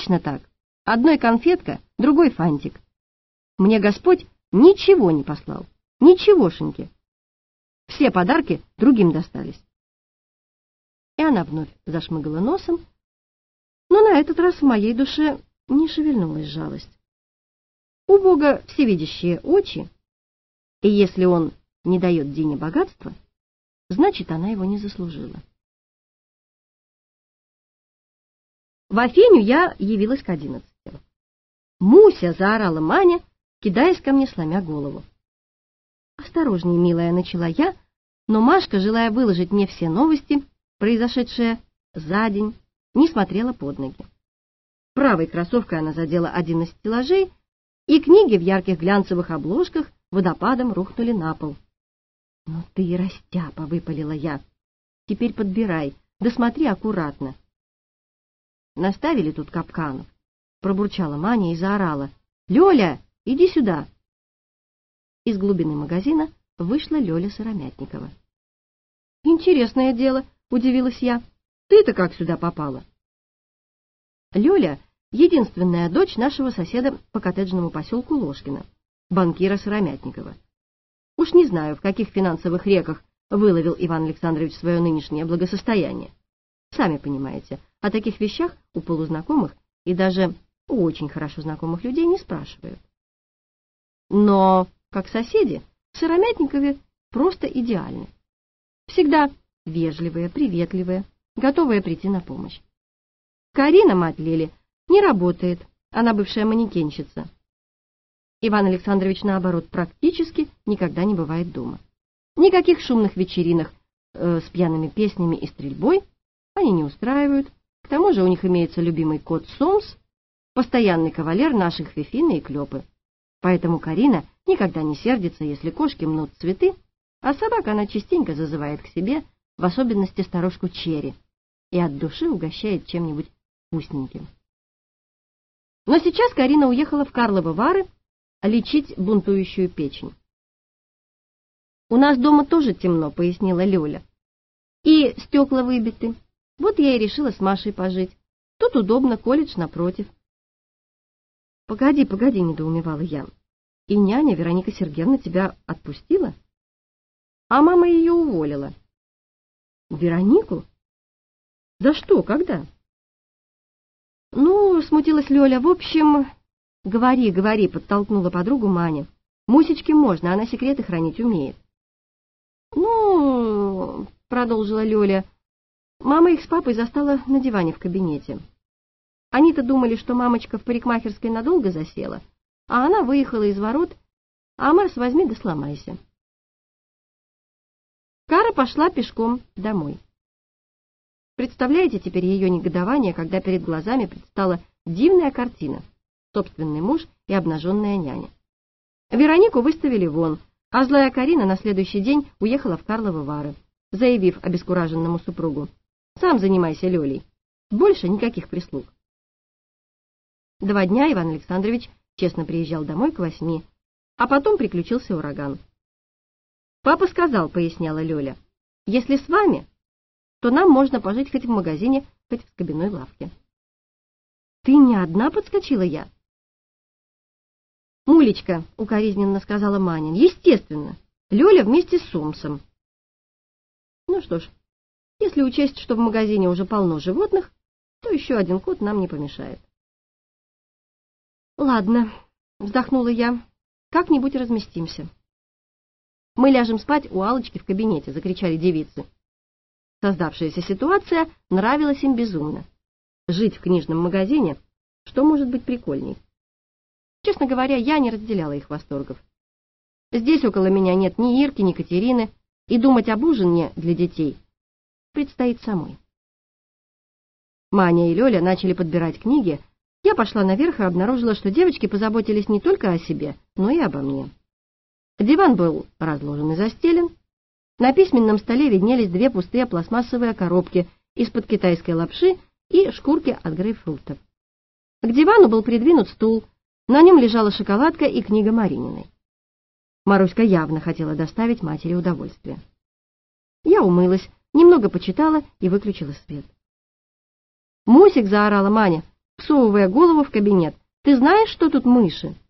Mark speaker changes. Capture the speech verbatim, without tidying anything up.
Speaker 1: Точно так. Одной конфетка, другой фантик. Мне Господь ничего не послал. Ничегошеньки. Все подарки другим достались. И она вновь зашмыгала носом, но на этот раз в моей душе не шевельнулась жалость. У Бога всевидящие очи, и если Он не дает Дине богатства, значит, она его не заслужила. В Афеню я явилась к одиннадцати. «Муся!» — заорала Маня, кидаясь ко мне, сломя голову. «Осторожней, милая», — начала я, но Машка, желая выложить мне все новости, произошедшие за день, не смотрела под ноги. Правой кроссовкой она задела один из стеллажей, и книги в ярких глянцевых обложках водопадом рухнули на пол. «Ну ты и растяпа!» — выпалила я. «Теперь подбирай, да смотри аккуратно». «Наставили тут капканов», — пробурчала Маня и заорала. «Лёля, иди сюда!» Из глубины магазина вышла Лёля Сыромятникова. «Интересное дело», — удивилась я. «Ты-то как сюда попала?» Лёля — единственная дочь нашего соседа по коттеджному поселку Ложкина, банкира Сыромятникова. Уж не знаю, в каких финансовых реках выловил Иван Александрович свое нынешнее благосостояние. Сами понимаете, о таких вещах у полузнакомых и даже у очень хорошо знакомых людей не спрашивают. Но, как соседи, Сыромятниковы просто идеальны. Всегда вежливые, приветливые, готовые прийти на помощь. Карина, мать Лили, не работает, она бывшая манекенщица. Иван Александрович, наоборот, практически никогда не бывает дома. Никаких шумных вечеринок э, с пьяными песнями и стрельбой они не устраивают. К тому же у них имеется любимый кот Сомс, постоянный кавалер наших Фифины и Клёпы. Поэтому Карина никогда не сердится, если кошки мнут цветы, а собак она частенько зазывает к себе, в особенности старушку Черри, и от души угощает чем-нибудь вкусненьким. Но сейчас Карина уехала в Карловы Вары лечить бунтующую печень. «У нас дома тоже темно», — пояснила Лёля. «И стекла выбиты. Вот я и решила с Машей пожить. Тут удобно, колледж напротив». «Погоди, погоди», — недоумевала я. «И няня Вероника Сергеевна тебя отпустила?» «А мама ее уволила». «Веронику? За что? Когда?» «Ну, — смутилась Лёля, — в общем...» «Говори, говори», — подтолкнула подругу Маня. «Мусечке можно, она секреты хранить умеет». «Ну, — продолжила Лёля, — мама их с папой застала на диване в кабинете. Они-то думали, что мамочка в парикмахерской надолго засела, а она выехала из ворот, а Марс возьми да сломайся». Кара пошла пешком домой. Представляете теперь ее негодование, когда перед глазами предстала дивная картина: собственный муж и обнаженная няня. Веронику выставили вон, а злая Карина на следующий день уехала в Карловы Вары, заявив обескураженному супругу: «Сам занимайся Лёлей, больше никаких прислуг». Два дня Иван Александрович честно приезжал домой к восьми, а потом приключился ураган. «Папа сказал, — поясняла Лёля, — если с вами, то нам можно пожить хоть в магазине, хоть в скобяной лавке». «Ты не одна?» — подскочила я. «Мулечка, — укоризненно сказала Маня, — естественно, Лёля вместе с Сомсом». Ну что ж, если учесть, что в магазине уже полно животных, то еще один кот нам не помешает. «Ладно, — вздохнула я, — как-нибудь разместимся». «Мы ляжем спать у Алочки в кабинете», — закричали девицы. Создавшаяся ситуация нравилась им безумно. Жить в книжном магазине, что может быть прикольней? Честно говоря, я не разделяла их восторгов. Здесь около меня нет ни Ирки, ни Катерины, и думать об ужине для детей предстоит самой. Маня и Лёля начали подбирать книги. Я пошла наверх и обнаружила, что девочки позаботились не только о себе, но и обо мне. Диван был разложен и застелен. На письменном столе виднелись две пустые пластмассовые коробки из-под китайской лапши и шкурки от грейпфрутов. К дивану был придвинут стул, на нем лежала шоколадка и книга Марининой. Маруська явно хотела доставить матери удовольствие. Я умылась, немного почитала и выключила свет. «Мусик!» — заорала Маня. всовывая голову в кабинет. «Ты знаешь, что тут мыши?»